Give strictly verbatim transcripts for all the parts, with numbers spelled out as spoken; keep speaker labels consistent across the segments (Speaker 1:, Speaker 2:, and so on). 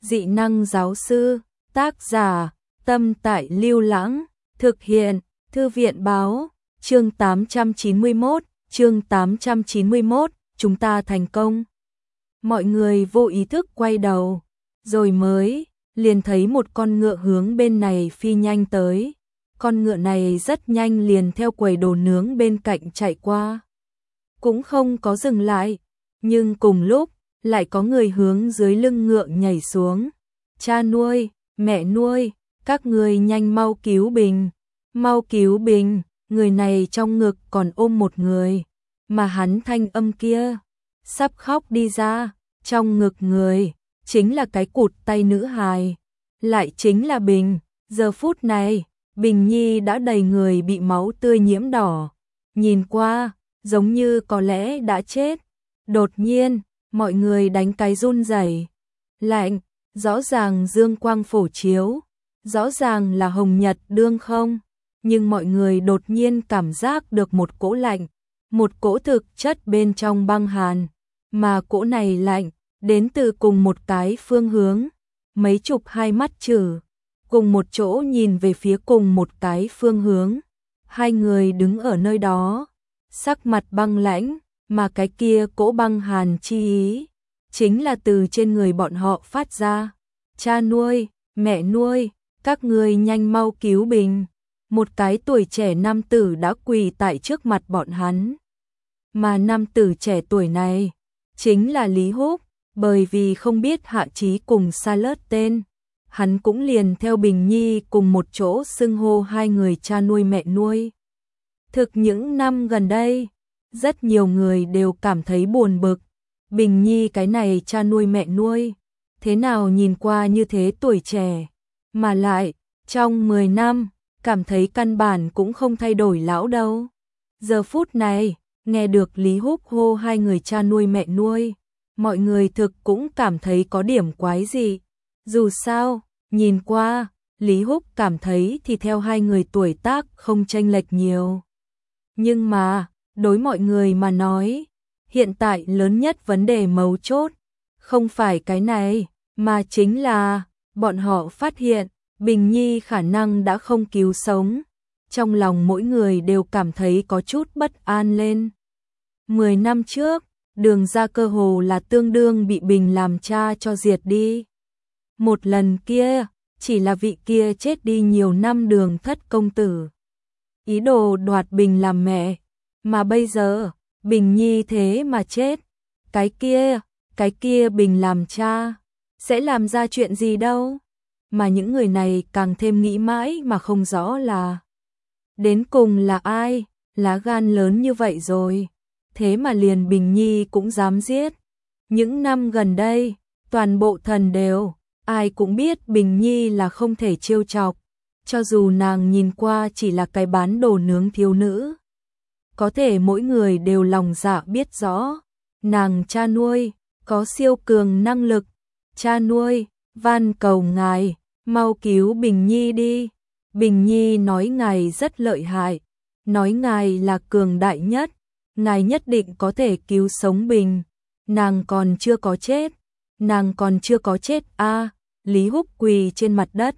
Speaker 1: dị năng giáo sư, tác giả, Tâm Tại Lưu Lãng, thực hiện, Thư viện báo, chương tám trăm chín mươi mốt, chương tám trăm chín mươi mốt, chúng ta thành công. Mọi người vô ý thức quay đầu, rồi mới, liền thấy một con ngựa hướng bên này phi nhanh tới. Con ngựa này rất nhanh liền theo quầy đồ nướng bên cạnh chạy qua. Cũng không có dừng lại, nhưng cùng lúc, lại có người hướng dưới lưng ngựa nhảy xuống. Cha nuôi, mẹ nuôi, các người nhanh mau cứu Bình, mau cứu Bình, người này trong ngực còn ôm một người, mà hắn thanh âm kia, sắp khóc đi ra, trong ngực người, chính là cái cụt tay nữ hài, lại chính là Bình. Giờ phút này, Bình Nhi đã đầy người bị máu tươi nhiễm đỏ, nhìn qua, giống như có lẽ đã chết. Đột nhiên, mọi người đánh cái run rẩy. Lạnh, rõ ràng dương quang phổ chiếu, rõ ràng là hồng nhật đương không, nhưng mọi người đột nhiên cảm giác được một cỗ lạnh, một cỗ thực chất bên trong băng hàn, mà cỗ này lạnh, đến từ cùng một cái phương hướng, mấy chục hai mắt chử, cùng một chỗ nhìn về phía cùng một cái phương hướng, hai người đứng ở nơi đó, sắc mặt băng lãnh, mà cái kia cỗ băng hàn chi ý, chính là từ trên người bọn họ phát ra. Cha nuôi, mẹ nuôi, các người nhanh mau cứu Bình. Một cái tuổi trẻ nam tử đã quỳ tại trước mặt bọn hắn. Mà nam tử trẻ tuổi này, chính là Lý Húc, bởi vì không biết Hạ Chí cùng Sa Lớt tên. Hắn cũng liền theo Bình Nhi cùng một chỗ xưng hô hai người cha nuôi mẹ nuôi. Thực những năm gần đây, rất nhiều người đều cảm thấy buồn bực. Bình Nhi cái này cha nuôi mẹ nuôi, thế nào nhìn qua như thế tuổi trẻ, mà lại, trong mười năm, cảm thấy căn bản cũng không thay đổi lão đâu. Giờ phút này, nghe được Lý Húc hô hai người cha nuôi mẹ nuôi, mọi người thực cũng cảm thấy có điểm quái gì. Dù sao, nhìn qua, Lý Húc cảm thấy thì theo hai người tuổi tác không chênh lệch nhiều. Nhưng mà, đối mọi người mà nói, hiện tại lớn nhất vấn đề mấu chốt, không phải cái này, mà chính là, bọn họ phát hiện, Bình Nhi khả năng đã không cứu sống. Trong lòng mỗi người đều cảm thấy có chút bất an lên. Mười năm trước, Đường ra cơ hồ là tương đương bị Bình làm cha cho diệt đi. Một lần kia, chỉ là vị kia chết đi nhiều năm Đường thất công tử. Ý đồ đoạt Bình làm mẹ, mà bây giờ, Bình Nhi thế mà chết. Cái kia, cái kia Bình làm cha, sẽ làm ra chuyện gì đâu. Mà những người này càng thêm nghĩ mãi mà không rõ là đến cùng là ai, lá gan lớn như vậy rồi. Thế mà liền Bình Nhi cũng dám giết. Những năm gần đây, toàn bộ thần đều, ai cũng biết Bình Nhi là không thể trêu chọc. Cho dù nàng nhìn qua chỉ là cái bán đồ nướng thiếu nữ. Có thể mỗi người đều lòng dạ biết rõ. Nàng cha nuôi, có siêu cường năng lực. Cha nuôi, van cầu ngài, mau cứu Bình Nhi đi. Bình Nhi nói ngài rất lợi hại. Nói ngài là cường đại nhất. Ngài nhất định có thể cứu sống Bình. Nàng còn chưa có chết. Nàng còn chưa có chết a à, Lý Húc quỳ trên mặt đất.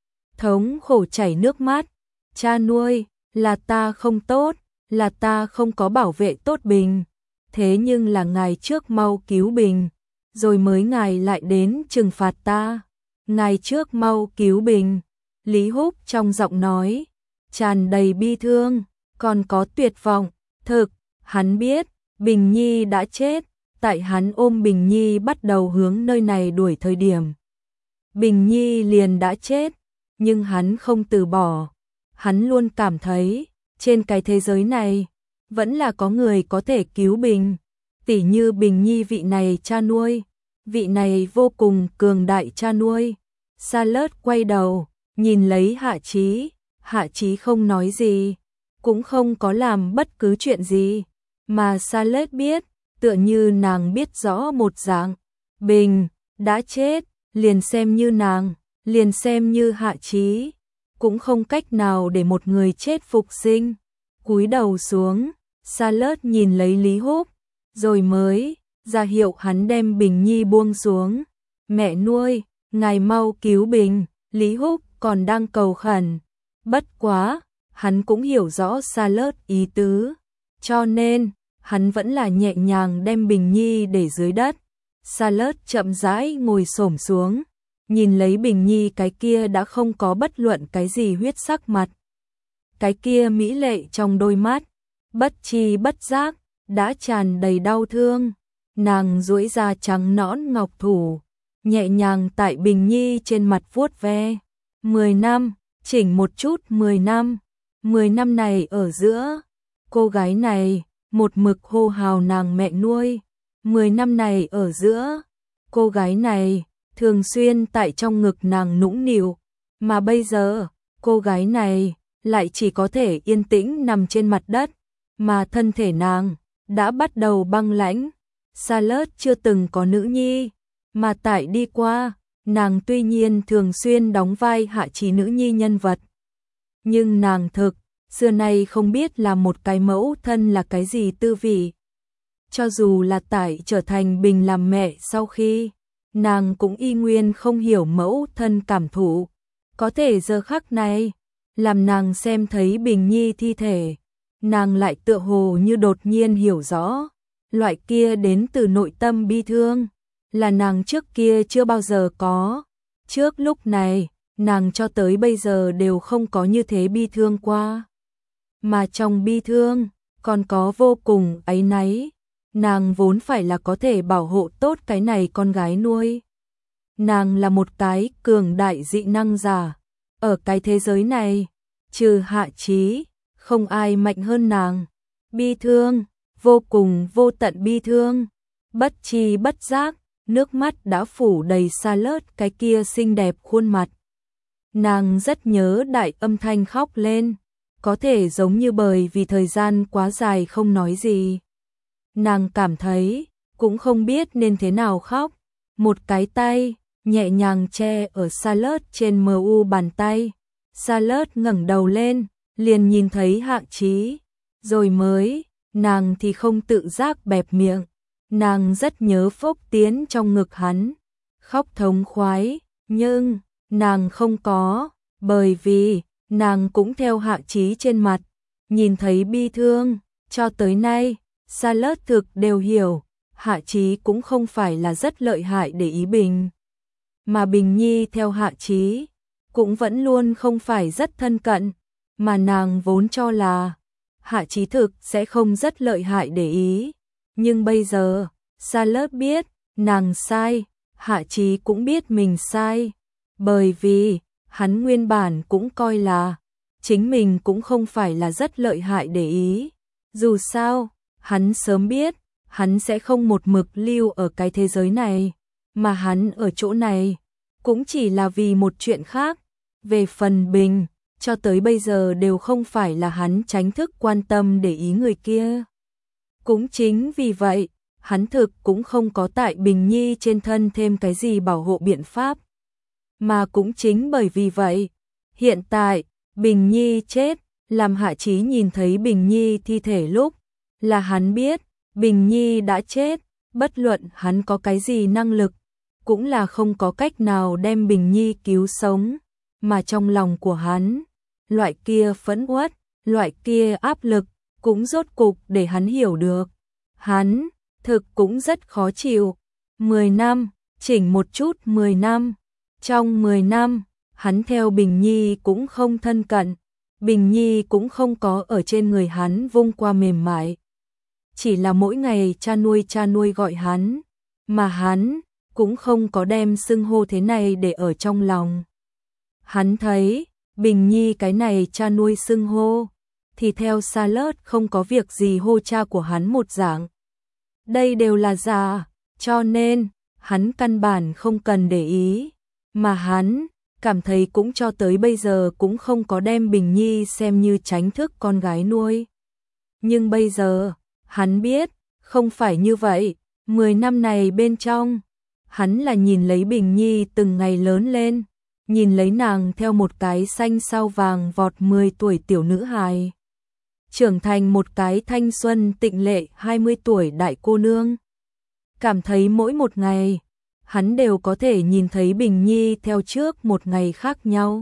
Speaker 1: Thống khổ chảy nước mắt. Cha nuôi, là ta không tốt, là ta không có bảo vệ tốt Bình. Thế nhưng là ngài trước mau cứu Bình, rồi mới ngài lại đến trừng phạt ta. Ngài trước mau cứu Bình. Lý Húc trong giọng nói, tràn đầy bi thương, còn có tuyệt vọng. Thực, hắn biết, Bình Nhi đã chết, tại hắn ôm Bình Nhi bắt đầu hướng nơi này đuổi thời điểm. Bình Nhi liền đã chết, nhưng hắn không từ bỏ. Hắn luôn cảm thấy, trên cái thế giới này, vẫn là có người có thể cứu Bình. Tỉ như Bình Nhi vị này cha nuôi, vị này vô cùng cường đại cha nuôi. Sa Lớt quay đầu, nhìn lấy Hạ Chí, Hạ Chí không nói gì, cũng không có làm bất cứ chuyện gì, mà Sa Lớt biết, tựa như nàng biết rõ một dạng, Bình đã chết, liền xem như nàng, liền xem như Hạ Chí, cũng không cách nào để một người chết phục sinh. Cúi đầu xuống, Sa Lớt nhìn lấy Lý Húc, rồi mới ra hiệu hắn đem Bình Nhi buông xuống. Mẹ nuôi, ngài mau cứu Bình, Lý Húc còn đang cầu khẩn. Bất quá, hắn cũng hiểu rõ Charlotte ý tứ, cho nên, hắn vẫn là nhẹ nhàng đem Bình Nhi để dưới đất. Charlotte chậm rãi ngồi xổm xuống, nhìn lấy Bình Nhi cái kia đã không có bất luận cái gì huyết sắc mặt. Cái kia mỹ lệ trong đôi mắt, bất chi bất giác, đã tràn đầy đau thương. Nàng duỗi ra trắng nõn ngọc thủ, nhẹ nhàng tại Bình Nhi trên mặt vuốt ve. Mười năm, chỉnh một chút mười năm. Mười năm này ở giữa, cô gái này, một mực hô hào nàng mẹ nuôi. Mười năm này ở giữa, cô gái này, thường xuyên tại trong ngực nàng nũng nịu. Mà bây giờ, cô gái này, lại chỉ có thể yên tĩnh nằm trên mặt đất, mà thân thể nàng đã bắt đầu băng lãnh. Charlotte chưa từng có nữ nhi, mà tại đi qua, nàng tuy nhiên thường xuyên đóng vai Hạ Chí nữ nhi nhân vật. Nhưng nàng thực, xưa nay không biết là một cái mẫu thân là cái gì tư vị. Cho dù là tại trở thành Bình làm mẹ sau khi, nàng cũng y nguyên không hiểu mẫu thân cảm thụ. Có thể giờ khắc này, làm nàng xem thấy Bình Nhi thi thể, nàng lại tựa hồ như đột nhiên hiểu rõ, loại kia đến từ nội tâm bi thương, là nàng trước kia chưa bao giờ có. Trước lúc này, nàng cho tới bây giờ đều không có như thế bi thương qua. Mà trong bi thương, còn có vô cùng áy náy. Nàng vốn phải là có thể bảo hộ tốt cái này con gái nuôi. Nàng là một cái cường đại dị năng giả. Ở cái thế giới này, trừ Hạ Chí, không ai mạnh hơn nàng. Bi thương, vô cùng vô tận bi thương. Bất chi bất giác, nước mắt đã phủ đầy Charlotte cái kia xinh đẹp khuôn mặt. Nàng rất nhớ đại âm thanh khóc lên, có thể giống như bởi vì thời gian quá dài không nói gì. Nàng cảm thấy, cũng không biết nên thế nào khóc. Một cái tay, nhẹ nhàng che ở Charlotte trên mờ u bàn tay. Charlotte ngẩng đầu lên, liền nhìn thấy Hạ Chí. Rồi mới, nàng thì không tự giác bẹp miệng. Nàng rất nhớ Phúc tiến trong ngực hắn, khóc thống khoái, nhưng nàng không có, bởi vì nàng cũng theo Hạ Chí trên mặt, nhìn thấy bi thương. Cho tới nay, Charlotte thực đều hiểu, Hạ Chí cũng không phải là rất lợi hại để ý Bình. Mà Bình Nhi theo Hạ Chí, cũng vẫn luôn không phải rất thân cận, mà nàng vốn cho là Hạ Chí thực sẽ không rất lợi hại để ý. Nhưng bây giờ, Charlotte biết, nàng sai, Hạ Chí cũng biết mình sai, bởi vì, hắn nguyên bản cũng coi là, chính mình cũng không phải là rất lợi hại để ý. Dù sao, hắn sớm biết, hắn sẽ không một mực lưu ở cái thế giới này, mà hắn ở chỗ này, cũng chỉ là vì một chuyện khác. Về phần Bình, cho tới bây giờ đều không phải là hắn tránh thức quan tâm để ý người kia. Cũng chính vì vậy, hắn thực cũng không có tại Bình Nhi trên thân thêm cái gì bảo hộ biện pháp. Mà cũng chính bởi vì vậy, hiện tại, Bình Nhi chết, làm Hạ Chí nhìn thấy Bình Nhi thi thể lúc, là hắn biết, Bình Nhi đã chết, bất luận hắn có cái gì năng lực, cũng là không có cách nào đem Bình Nhi cứu sống. Mà trong lòng của hắn, loại kia phẫn uất, loại kia áp lực, cũng rốt cục để hắn hiểu được. Hắn, thực cũng rất khó chịu. Mười năm, chỉnh một chút mười năm. Trong mười năm, hắn theo Bình Nhi cũng không thân cận. Bình Nhi cũng không có ở trên người hắn vung qua mềm mại. Chỉ là mỗi ngày cha nuôi cha nuôi gọi hắn, mà hắn cũng không có đem xưng hô thế này để ở trong lòng. Hắn thấy, Bình Nhi cái này cha nuôi xưng hô, thì theo Charlotte không có việc gì hô cha của hắn một dạng. Đây đều là giả, cho nên, hắn căn bản không cần để ý, mà hắn cảm thấy cũng cho tới bây giờ cũng không có đem Bình Nhi xem như tránh thức con gái nuôi. Nhưng bây giờ, hắn biết, không phải như vậy, mười năm này bên trong, hắn là nhìn lấy Bình Nhi từng ngày lớn lên, nhìn lấy nàng theo một cái xanh sao vàng vọt mười tuổi tiểu nữ hài, trưởng thành một cái thanh xuân tịnh lệ hai mươi tuổi đại cô nương. Cảm thấy mỗi một ngày, hắn đều có thể nhìn thấy Bình Nhi theo trước một ngày khác nhau.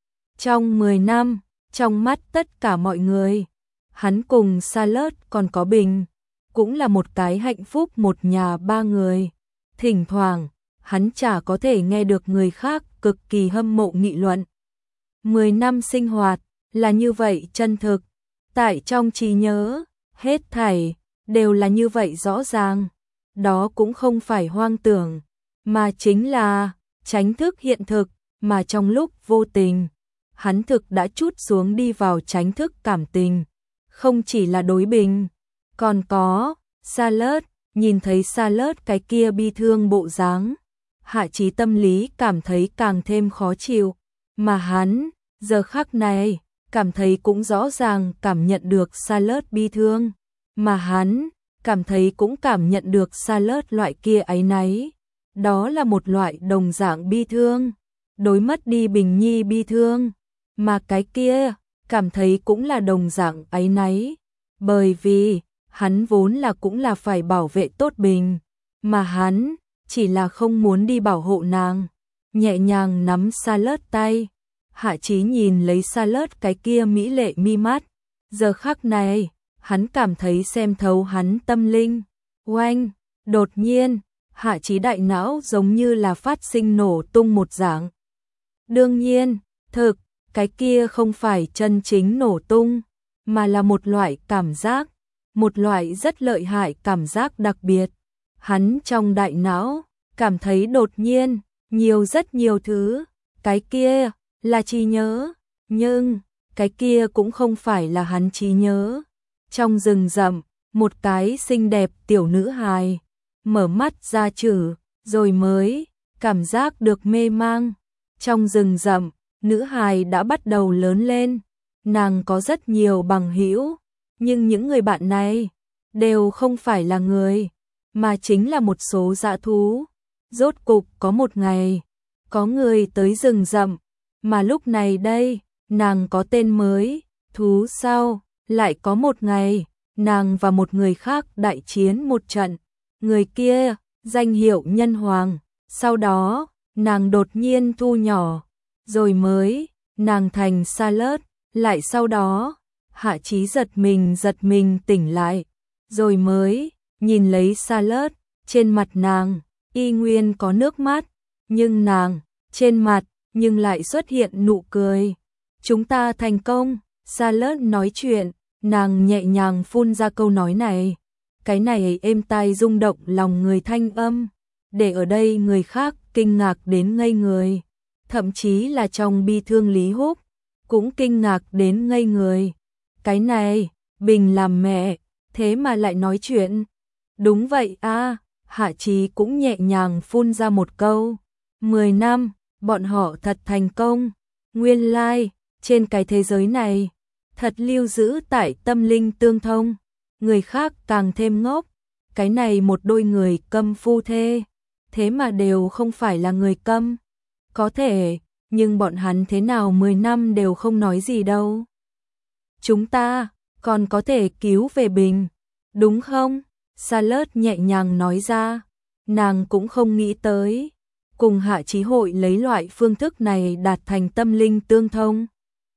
Speaker 1: Trong mười năm, trong mắt tất cả mọi người, hắn cùng Charlotte còn có Bình, cũng là một cái hạnh phúc một nhà ba người. Thỉnh thoảng, hắn chả có thể nghe được người khác cực kỳ hâm mộ nghị luận. Mười năm sinh hoạt là như vậy chân thực, tại trong trí nhớ, hết thảy đều là như vậy rõ ràng. Đó cũng không phải hoang tưởng, mà chính là tránh thức hiện thực, mà trong lúc vô tình, hắn thực đã trút xuống đi vào tránh thức cảm tình. Không chỉ là đối Bình, còn có Charlotte, nhìn thấy Charlotte cái kia bi thương bộ dáng, Hạ Chí tâm lý cảm thấy càng thêm khó chịu, mà hắn, giờ khắc này, cảm thấy cũng rõ ràng cảm nhận được Charlotte bi thương, mà hắn, cảm thấy cũng cảm nhận được Charlotte loại kia áy náy. Đó là một loại đồng dạng bi thương, đối mất đi Bình Nhi bi thương, mà cái kia, cảm thấy cũng là đồng dạng áy náy, bởi vì, hắn vốn là cũng là phải bảo vệ tốt Bình, mà hắn, chỉ là không muốn đi bảo hộ nàng, nhẹ nhàng nắm Charlotte tay. Hạ Chí nhìn lấy Charlotte cái kia mỹ lệ mi mắt, giờ khắc này, hắn cảm thấy xem thấu hắn tâm linh. Oanh, đột nhiên, Hạ Chí đại não giống như là phát sinh nổ tung một dạng. Đương nhiên, thực, cái kia không phải chân chính nổ tung, mà là một loại cảm giác, một loại rất lợi hại cảm giác đặc biệt. Hắn trong đại não, cảm thấy đột nhiên, nhiều rất nhiều thứ, cái kia, là trí nhớ, nhưng, cái kia cũng không phải là hắn trí nhớ. Trong rừng rậm, một cái xinh đẹp tiểu nữ hài, mở mắt ra chử, rồi mới, cảm giác được mê mang. Trong rừng rậm, nữ hài đã bắt đầu lớn lên, nàng có rất nhiều bằng hữu, nhưng những người bạn này, đều không phải là người, mà chính là một số dã thú. Rốt cục có một ngày, có người tới rừng rậm, mà lúc này đây, nàng có tên mới, thú sau, lại có một ngày, nàng và một người khác đại chiến một trận, người kia, danh hiệu Nhân Hoàng, sau đó, nàng đột nhiên thu nhỏ, rồi mới, nàng thành Charlotte, lại sau đó, Hạ Chí giật mình giật mình tỉnh lại, rồi mới, nhìn lấy Charlotte, trên mặt nàng, y nguyên có nước mắt, nhưng nàng, trên mặt, nhưng lại xuất hiện nụ cười. Chúng ta thành công, Charlotte nói chuyện, nàng nhẹ nhàng phun ra câu nói này. Cái này êm tai rung động lòng người thanh âm, để ở đây người khác kinh ngạc đến ngây người. Thậm chí là trong bi thương Lý Húc, cũng kinh ngạc đến ngây người. Cái này, Bình làm mẹ, thế mà lại nói chuyện. Đúng vậy a, Hạ Chí cũng nhẹ nhàng phun ra một câu. Mười năm, bọn họ thật thành công. Nguyên lai, like, trên cái thế giới này, thật lưu giữ tại tâm linh tương thông. Người khác càng thêm ngốc. Cái này một đôi người câm phu thê, thế mà đều không phải là người câm. Có thể, nhưng bọn hắn thế nào mười năm đều không nói gì đâu. Chúng ta, còn có thể cứu về Bình, đúng không? Charlotte nhẹ nhàng nói ra, nàng cũng không nghĩ tới, cùng Hạ Chí hội lấy loại phương thức này đạt thành tâm linh tương thông.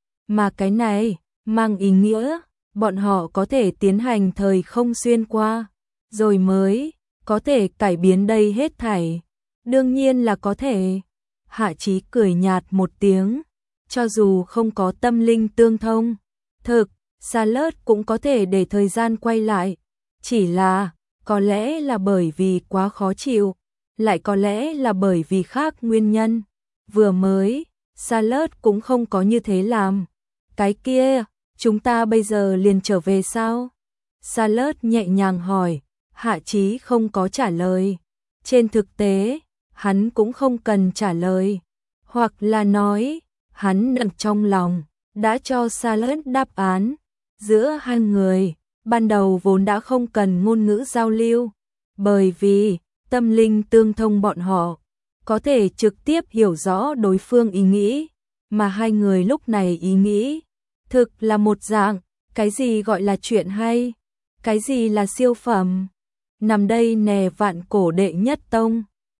Speaker 1: Mà cái này, mang ý nghĩa, bọn họ có thể tiến hành thời không xuyên qua, rồi mới, có thể cải biến đây hết thảy. Đương nhiên là có thể. Hạ Chí cười nhạt một tiếng, cho dù không có tâm linh tương thông, thực, Charlotte cũng có thể để thời gian quay lại. Chỉ là, có lẽ là bởi vì quá khó chịu, lại có lẽ là bởi vì khác nguyên nhân. Vừa mới, Charlotte cũng không có như thế làm. Cái kia, chúng ta bây giờ liền trở về sao? Charlotte nhẹ nhàng hỏi, Hạ Chí không có trả lời. Trên thực tế, hắn cũng không cần trả lời. Hoặc là nói, hắn nặng trong lòng, đã cho Charlotte đáp án. Giữa hai người, ban đầu vốn đã không cần ngôn ngữ giao lưu, bởi vì tâm linh tương thông bọn họ có thể trực tiếp hiểu rõ đối phương ý nghĩ, mà hai người lúc này ý nghĩ thực là một dạng. Cái gì gọi là chuyện hay, cái gì là siêu phẩm, nằm đây nè vạn cổ đệ nhất tông.